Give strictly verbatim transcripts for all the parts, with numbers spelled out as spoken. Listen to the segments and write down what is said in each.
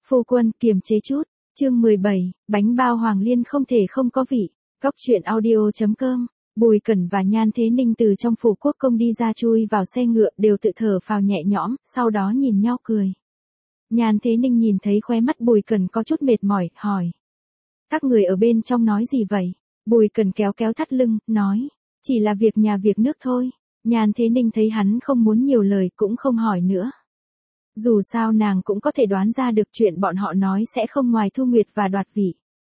Phu quân, kiềm chế chút. Chương mười bảy, bánh bao Hoàng Liên không thể không có vị. Cóc truyện audio chấm com. Bùi Cẩn và Nhan Thế Ninh từ trong phủ quốc công đi ra chui vào xe ngựa đều tự thở phào nhẹ nhõm, sau đó nhìn nhau cười. Nhan Thế Ninh nhìn thấy khóe mắt Bùi Cẩn có chút mệt mỏi, hỏi. Các người ở bên trong nói gì vậy? Bùi Cẩn kéo kéo thắt lưng, nói. Chỉ là việc nhà việc nước thôi. Nhan Thế Ninh thấy hắn không muốn nhiều lời cũng không hỏi nữa. Dù sao nàng cũng có thể đoán ra được chuyện bọn họ nói sẽ không ngoài Thu Nguyệt và Đoạt Vị.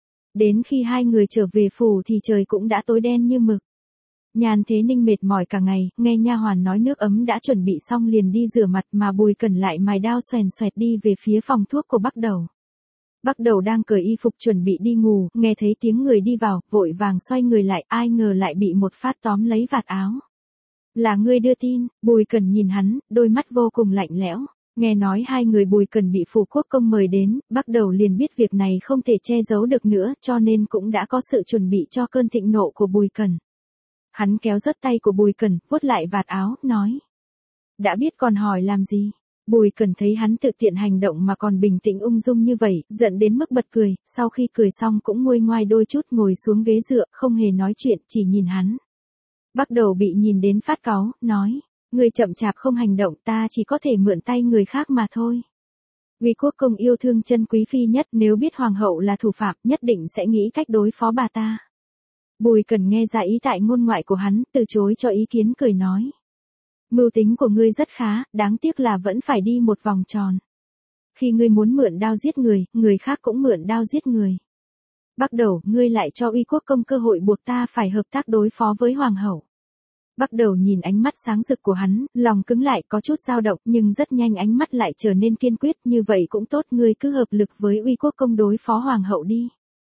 Đến khi hai người trở về phủ thì trời cũng đã tối đen như mực. Nhan Thế Ninh mệt mỏi cả ngày, nghe nha hoàn nói nước ấm đã chuẩn bị xong liền đi rửa mặt mà Bùi Cẩn lại mài đao xoèn xoẹt đi về phía phòng thuốc của Bắc Đầu. Bắc Đầu đang cởi y phục chuẩn bị đi ngủ, nghe thấy tiếng người đi vào, vội vàng xoay người lại, ai ngờ lại bị một phát tóm lấy vạt áo. Là ngươi đưa tin? Bùi Cẩn nhìn hắn, đôi mắt vô cùng lạnh lẽo. Nghe nói hai người Bùi Cẩn bị phủ quốc công mời đến, Bắc Đầu liền biết việc này không thể che giấu được nữa, cho nên cũng đã có sự chuẩn bị cho cơn thịnh nộ của Bùi Cẩn. Hắn kéo rớt tay của Bùi Cẩn, vuốt lại vạt áo, nói. Đã biết còn hỏi làm gì? Bùi Cẩn thấy hắn tự tiện hành động mà còn bình tĩnh ung dung như vậy, giận đến mức bật cười, sau khi cười xong cũng nguôi ngoai đôi chút ngồi xuống ghế dựa, không hề nói chuyện, chỉ nhìn hắn. Bắc Đầu bị nhìn đến phát cáu, nói. Người chậm chạp không hành động, ta chỉ có thể mượn tay người khác mà thôi. Vì quốc công yêu thương chân quý phi nhất, nếu biết hoàng hậu là thủ phạm, nhất định sẽ nghĩ cách đối phó bà ta. Bùi Cẩn nghe ra ý tại ngôn ngoại của hắn, từ chối cho ý kiến, cười nói. Mưu tính của ngươi rất khá, đáng tiếc là vẫn phải đi một vòng tròn. Khi ngươi muốn mượn đao giết người, người khác cũng mượn đao giết người. Bắc Đầu, ngươi lại cho uy quốc công cơ hội buộc ta phải hợp tác đối phó với hoàng hậu. Bắc Đầu nhìn ánh mắt sáng rực của hắn, lòng cứng lại có chút dao động, nhưng rất nhanh ánh mắt lại trở nên kiên quyết, như vậy cũng tốt, ngươi cứ hợp lực với uy quốc công đối phó hoàng hậu đi.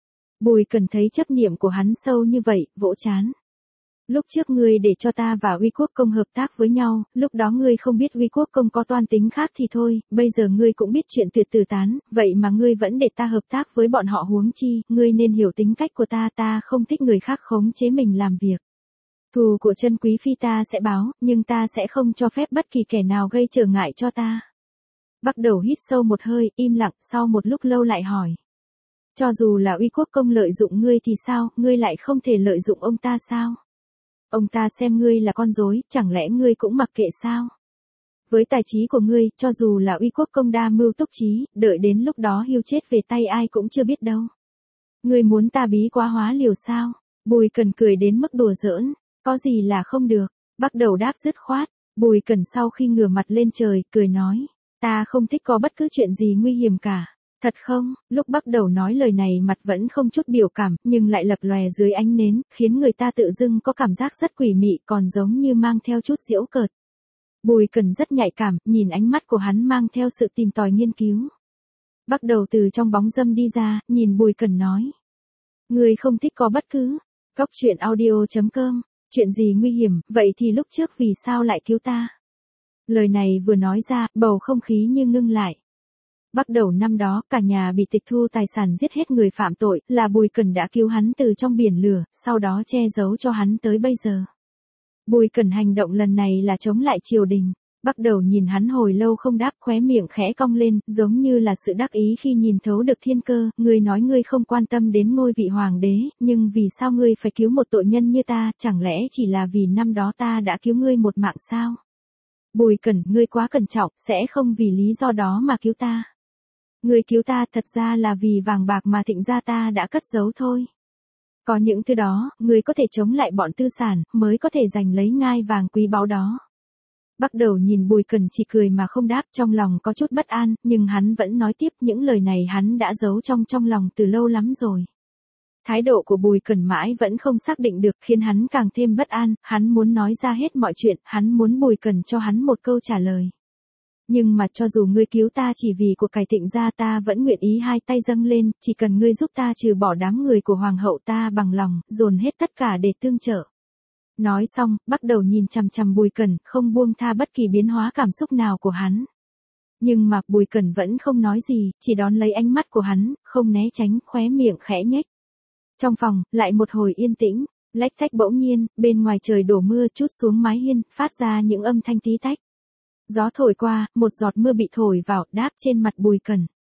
Bùi Cẩn thấy chấp niệm của hắn sâu như vậy, vỗ chán. Lúc trước ngươi để cho ta và uy quốc công hợp tác với nhau, lúc đó ngươi không biết uy quốc công có toan tính khác thì thôi, bây giờ ngươi cũng biết chuyện tuyệt tử tán, vậy mà ngươi vẫn để ta hợp tác với bọn họ, huống chi, ngươi nên hiểu tính cách của ta, ta không thích người khác khống chế mình làm việc. Thù của chân quý phi ta sẽ báo, nhưng ta sẽ không cho phép bất kỳ kẻ nào gây trở ngại cho ta. Bắc Đầu hít sâu một hơi, im lặng, sau một lúc lâu lại hỏi. Cho dù là uy quốc công lợi dụng ngươi thì sao, ngươi lại không thể lợi dụng ông ta sao? Ông ta xem ngươi là con rối, chẳng lẽ ngươi cũng mặc kệ sao? Với tài trí của ngươi, cho dù là uy quốc công đa mưu túc trí, đợi đến lúc đó hưu chết về tay ai cũng chưa biết đâu. Ngươi muốn ta bí quá hóa liều sao? Bùi Cẩn cười đến mức đùa giỡn. Có gì là không được, Bắc Đầu đáp dứt khoát. Bùi Cẩn sau khi ngửa mặt lên trời, cười nói, ta không thích có bất cứ chuyện gì nguy hiểm cả. Thật không? Lúc Bắc Đầu nói lời này mặt vẫn không chút biểu cảm, nhưng lại lập lòe dưới ánh nến, khiến người ta tự dưng có cảm giác rất quỷ mị, còn giống như mang theo chút giễu cợt. Bùi Cẩn rất nhạy cảm, nhìn ánh mắt của hắn mang theo sự tìm tòi nghiên cứu. Bắc Đầu từ trong bóng râm đi ra, nhìn Bùi Cẩn nói. Người không thích có bất cứ. Cóc truyện audio chấm com. Chuyện gì nguy hiểm, vậy thì lúc trước vì sao lại cứu ta? Lời này vừa nói ra, bầu không khí như ngưng lại. Bắc Đầu năm đó, cả nhà bị tịch thu tài sản, giết hết người phạm tội, là Bùi Cẩn đã cứu hắn từ trong biển lửa, sau đó che giấu cho hắn tới bây giờ. Bùi Cẩn hành động lần này là chống lại triều đình. Bắc Đầu nhìn hắn hồi lâu không đáp, khóe miệng khẽ cong lên, giống như là sự đắc ý khi nhìn thấu được thiên cơ. Ngươi nói ngươi không quan tâm đến ngôi vị hoàng đế, nhưng vì sao ngươi phải cứu một tội nhân như ta, chẳng lẽ chỉ là vì năm đó ta đã cứu ngươi một mạng sao? Bùi Cẩn, ngươi quá cẩn trọng, sẽ không vì lý do đó mà cứu ta. Ngươi cứu ta thật ra là vì vàng bạc mà Thịnh gia ta đã cất giấu thôi. Có những thứ đó, ngươi có thể chống lại bọn tư sản, mới có thể giành lấy ngai vàng quý báu đó. Bắc Đầu nhìn Bùi Cẩn chỉ cười mà không đáp, trong lòng có chút bất an, nhưng hắn vẫn nói tiếp, những lời này hắn đã giấu trong trong lòng từ lâu lắm rồi. Thái độ của Bùi Cẩn mãi vẫn không xác định được, khiến hắn càng thêm bất an, hắn muốn nói ra hết mọi chuyện, hắn muốn Bùi Cẩn cho hắn một câu trả lời. Nhưng mà cho dù ngươi cứu ta chỉ vì của cải Thịnh gia, ta vẫn nguyện ý hai tay dâng lên, chỉ cần ngươi giúp ta trừ bỏ đám người của hoàng hậu, ta bằng lòng, dồn hết tất cả để tương trợ. Nói xong, Bắc Đầu nhìn chằm chằm Bùi Cẩn, không buông tha bất kỳ biến hóa cảm xúc nào của hắn. Nhưng mà Bùi Cẩn vẫn không nói gì, chỉ đón lấy ánh mắt của hắn, không né tránh, khóe miệng khẽ nhếch. Trong phòng, lại một hồi yên tĩnh, lách tách bỗng nhiên, bên ngoài trời đổ mưa trút xuống mái hiên, phát ra những âm thanh tí tách. Gió thổi qua, một giọt mưa bị thổi vào, đáp trên mặt Bùi Cẩn.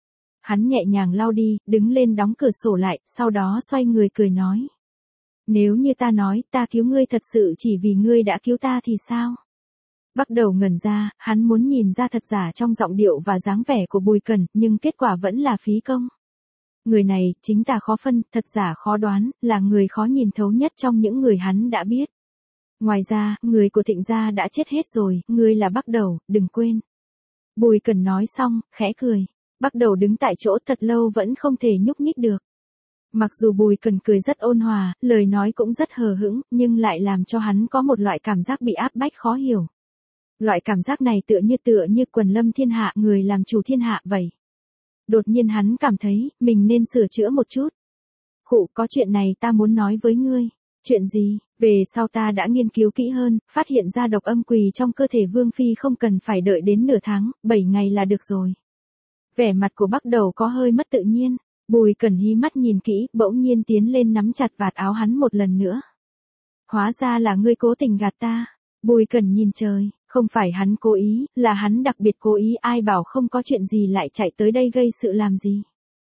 Hắn nhẹ nhàng lau đi, đứng lên đóng cửa sổ lại, sau đó xoay người cười nói. Nếu như ta nói ta cứu ngươi thật sự chỉ vì ngươi đã cứu ta thì sao? Bắt đầu ngẩn ra, hắn muốn nhìn ra thật giả trong giọng điệu và dáng vẻ của Bùi Cẩn, nhưng kết quả vẫn là phí công. Người này, chính tà khó phân, thật giả khó đoán, là người khó nhìn thấu nhất trong những người hắn đã biết. Ngoài ra, người của Thịnh gia đã chết hết rồi, ngươi là Bắt Đầu, đừng quên. Bùi Cẩn nói xong, khẽ cười. Bắt Đầu đứng tại chỗ thật lâu vẫn không thể nhúc nhích được. Mặc dù Bùi Cẩn cười rất ôn hòa, lời nói cũng rất hờ hững, nhưng lại làm cho hắn có một loại cảm giác bị áp bách khó hiểu. Loại cảm giác này tựa như tựa như quần lâm thiên hạ, người làm chủ thiên hạ vậy. Đột nhiên hắn cảm thấy, mình nên sửa chữa một chút. Khụ, có chuyện này ta muốn nói với ngươi. Chuyện gì? Về sau ta đã nghiên cứu kỹ hơn, phát hiện ra độc âm quỳ trong cơ thể Vương Phi không cần phải đợi đến nửa tháng, bảy ngày là được rồi. Vẻ mặt của Bắt Đầu có hơi mất tự nhiên. Bùi Cẩn hí mắt nhìn kỹ, bỗng nhiên tiến lên nắm chặt vạt áo hắn một lần nữa. Hóa ra là ngươi cố tình gạt ta. Bùi Cẩn nhìn trời, không phải hắn cố ý, là hắn đặc biệt cố ý, ai bảo không có chuyện gì lại chạy tới đây gây sự làm gì.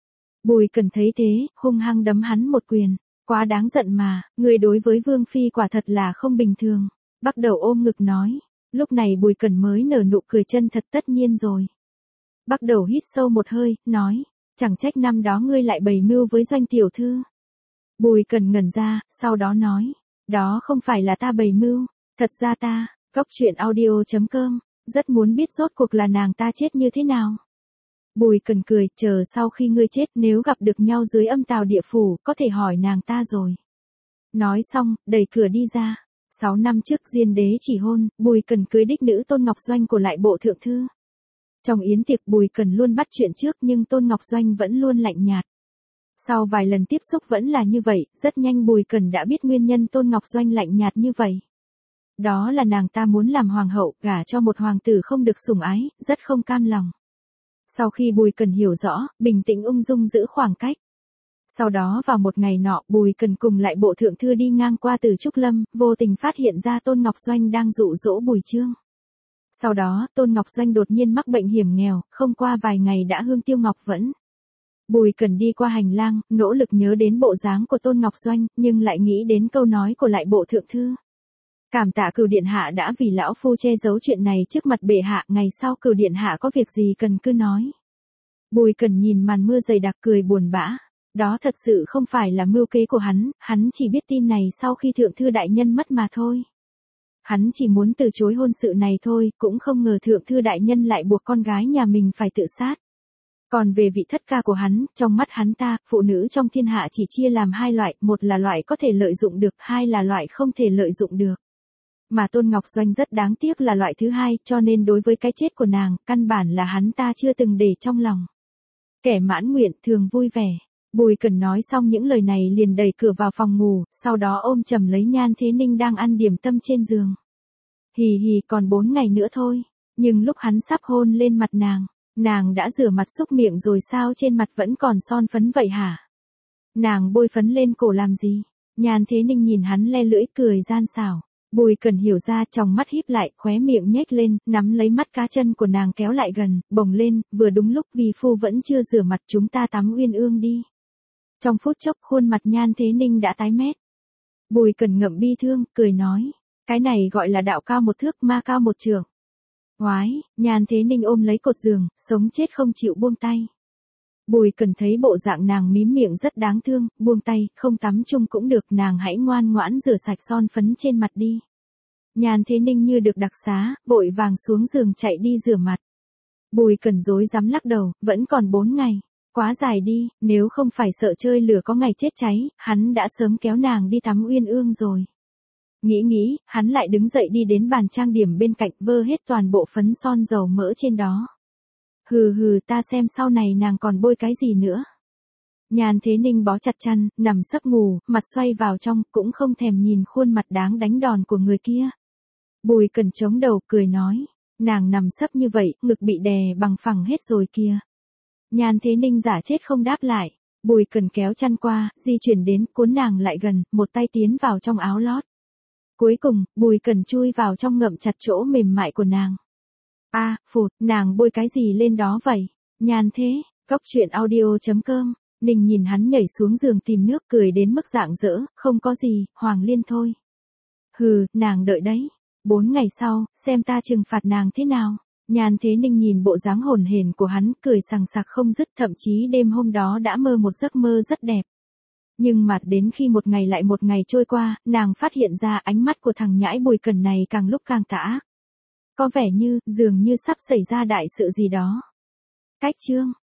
Bùi Cẩn thấy thế, hung hăng đấm hắn một quyền. Quá đáng giận mà, người đối với Vương Phi quả thật là không bình thường. Bắt Đầu ôm ngực nói. Lúc này Bùi Cẩn mới nở nụ cười chân thật, tất nhiên rồi. Bắt Đầu hít sâu một hơi, nói. Chẳng trách năm đó ngươi lại bày mưu với Doanh tiểu thư. Bùi Cẩn ngẩn ra, sau đó nói. Đó không phải là ta bày mưu, thật ra ta, Cóc Truyện Audio chấm com, rất muốn biết rốt cuộc là nàng ta chết như thế nào. Bùi Cẩn cười, chờ sau khi ngươi chết nếu gặp được nhau dưới âm tào địa phủ, có thể hỏi nàng ta rồi. Nói xong, đẩy cửa đi ra. Sáu năm trước Diên đế chỉ hôn, Bùi Cẩn cưới đích nữ Tôn Ngọc Doanh của lại bộ thượng thư. Trong yến tiệc Bùi Cẩn luôn bắt chuyện trước nhưng Tôn Ngọc Doanh vẫn luôn lạnh nhạt. Sau vài lần tiếp xúc vẫn là như vậy, rất nhanh Bùi Cẩn đã biết nguyên nhân Tôn Ngọc Doanh lạnh nhạt như vậy. Đó là nàng ta muốn làm hoàng hậu, gả cho một hoàng tử không được sủng ái, rất không cam lòng. Sau khi Bùi Cẩn hiểu rõ, bình tĩnh ung dung giữ khoảng cách. Sau đó vào một ngày nọ, Bùi Cẩn cùng lại bộ thượng thư đi ngang qua Từ Trúc Lâm, vô tình phát hiện ra Tôn Ngọc Doanh đang dụ dỗ Bùi Chương. Sau đó, Tôn Ngọc Doanh đột nhiên mắc bệnh hiểm nghèo, không qua vài ngày đã hương tiêu ngọc vẫn. Bùi Cẩn đi qua hành lang, nỗ lực nhớ đến bộ dáng của Tôn Ngọc Doanh, nhưng lại nghĩ đến câu nói của lại bộ thượng thư. Cảm tạ Cửu điện hạ đã vì lão phu che giấu chuyện này trước mặt bệ hạ, ngày sau Cửu điện hạ có việc gì cần cứ nói. Bùi Cẩn nhìn màn mưa dày đặc cười buồn bã. Đó thật sự không phải là mưu kế của hắn, hắn chỉ biết tin này sau khi thượng thư đại nhân mất mà thôi. Hắn chỉ muốn từ chối hôn sự này thôi, cũng không ngờ thượng thư đại nhân lại buộc con gái nhà mình phải tự sát. Còn về vị thất ca của hắn, trong mắt hắn ta, phụ nữ trong thiên hạ chỉ chia làm hai loại, một là loại có thể lợi dụng được, hai là loại không thể lợi dụng được. Mà Tôn Ngọc Doanh rất đáng tiếc là loại thứ hai, cho nên đối với cái chết của nàng, căn bản là hắn ta chưa từng để trong lòng. Kẻ mãn nguyện thường vui vẻ. Bùi Cẩn nói xong những lời này liền đẩy cửa vào phòng ngủ, sau đó ôm chầm lấy Nhan Thế Ninh đang ăn điểm tâm trên giường. Hì hì, còn bốn ngày nữa thôi. Nhưng lúc hắn sắp hôn lên mặt nàng, nàng đã rửa mặt xúc miệng rồi sao trên mặt vẫn còn son phấn vậy hả? Nàng bôi phấn lên cổ làm gì? Nhan Thế Ninh nhìn hắn le lưỡi cười gian xảo. Bùi Cẩn hiểu ra, trong mắt híp lại, khóe miệng nhếch lên, nắm lấy mắt cá chân của nàng kéo lại gần, bồng lên, vừa đúng lúc vì phu vẫn chưa rửa mặt, chúng ta tắm uyên ương đi. Trong phút chốc, khuôn mặt Nhan Thế Ninh đã tái mét. Bùi Cẩn ngậm bi thương, cười nói, cái này gọi là đạo cao một thước, ma cao một trượng. Ngoái, Nhan Thế Ninh ôm lấy cột giường, sống chết không chịu buông tay. Bùi Cẩn thấy bộ dạng nàng mím miệng rất đáng thương, buông tay, không tắm chung cũng được, nàng hãy ngoan ngoãn rửa sạch son phấn trên mặt đi. Nhan Thế Ninh như được đặc xá, vội vàng xuống giường chạy đi rửa mặt. Bùi Cẩn rối rắm lắc đầu, vẫn còn bốn ngày, quá dài đi, nếu không phải sợ chơi lửa có ngày chết cháy, hắn đã sớm kéo nàng đi tắm uyên ương rồi. Nghĩ nghĩ, hắn lại đứng dậy đi đến bàn trang điểm bên cạnh, vơ hết toàn bộ phấn son dầu mỡ trên đó. Hừ hừ, ta xem sau này nàng còn bôi cái gì nữa. Nhan Thế Ninh bó chặt chăn, nằm sấp ngủ, mặt xoay vào trong, cũng không thèm nhìn khuôn mặt đáng đánh đòn của người kia. Bùi Cẩn chống đầu, cười nói, nàng nằm sấp như vậy, ngực bị đè bằng phẳng hết rồi kìa. Nhan Thế Ninh giả chết không đáp lại. Bùi Cẩn kéo chăn qua, di chuyển đến, cuốn nàng lại gần, một tay tiến vào trong áo lót. Cuối cùng, Bùi Cẩn chui vào trong ngậm chặt chỗ mềm mại của nàng. A, à, phụt, nàng bôi cái gì lên đó vậy? Nhan Thế, Cóc truyện audio chấm com, Ninh nhìn hắn nhảy xuống giường tìm nước cười đến mức rạng rỡ, không có gì, Hoàng Liên thôi. Hừ, nàng đợi đấy. Bốn ngày sau, xem ta trừng phạt nàng thế nào. Nhan Thế Ninh nhìn bộ dáng hồn hển của hắn, cười sằng sặc không dứt, thậm chí đêm hôm đó đã mơ một giấc mơ rất đẹp. Nhưng mà đến khi một ngày lại một ngày trôi qua, nàng phát hiện ra ánh mắt của thằng nhãi Bùi Cẩn này càng lúc càng tà ác. Có vẻ như, dường như sắp xảy ra đại sự gì đó. Cách chương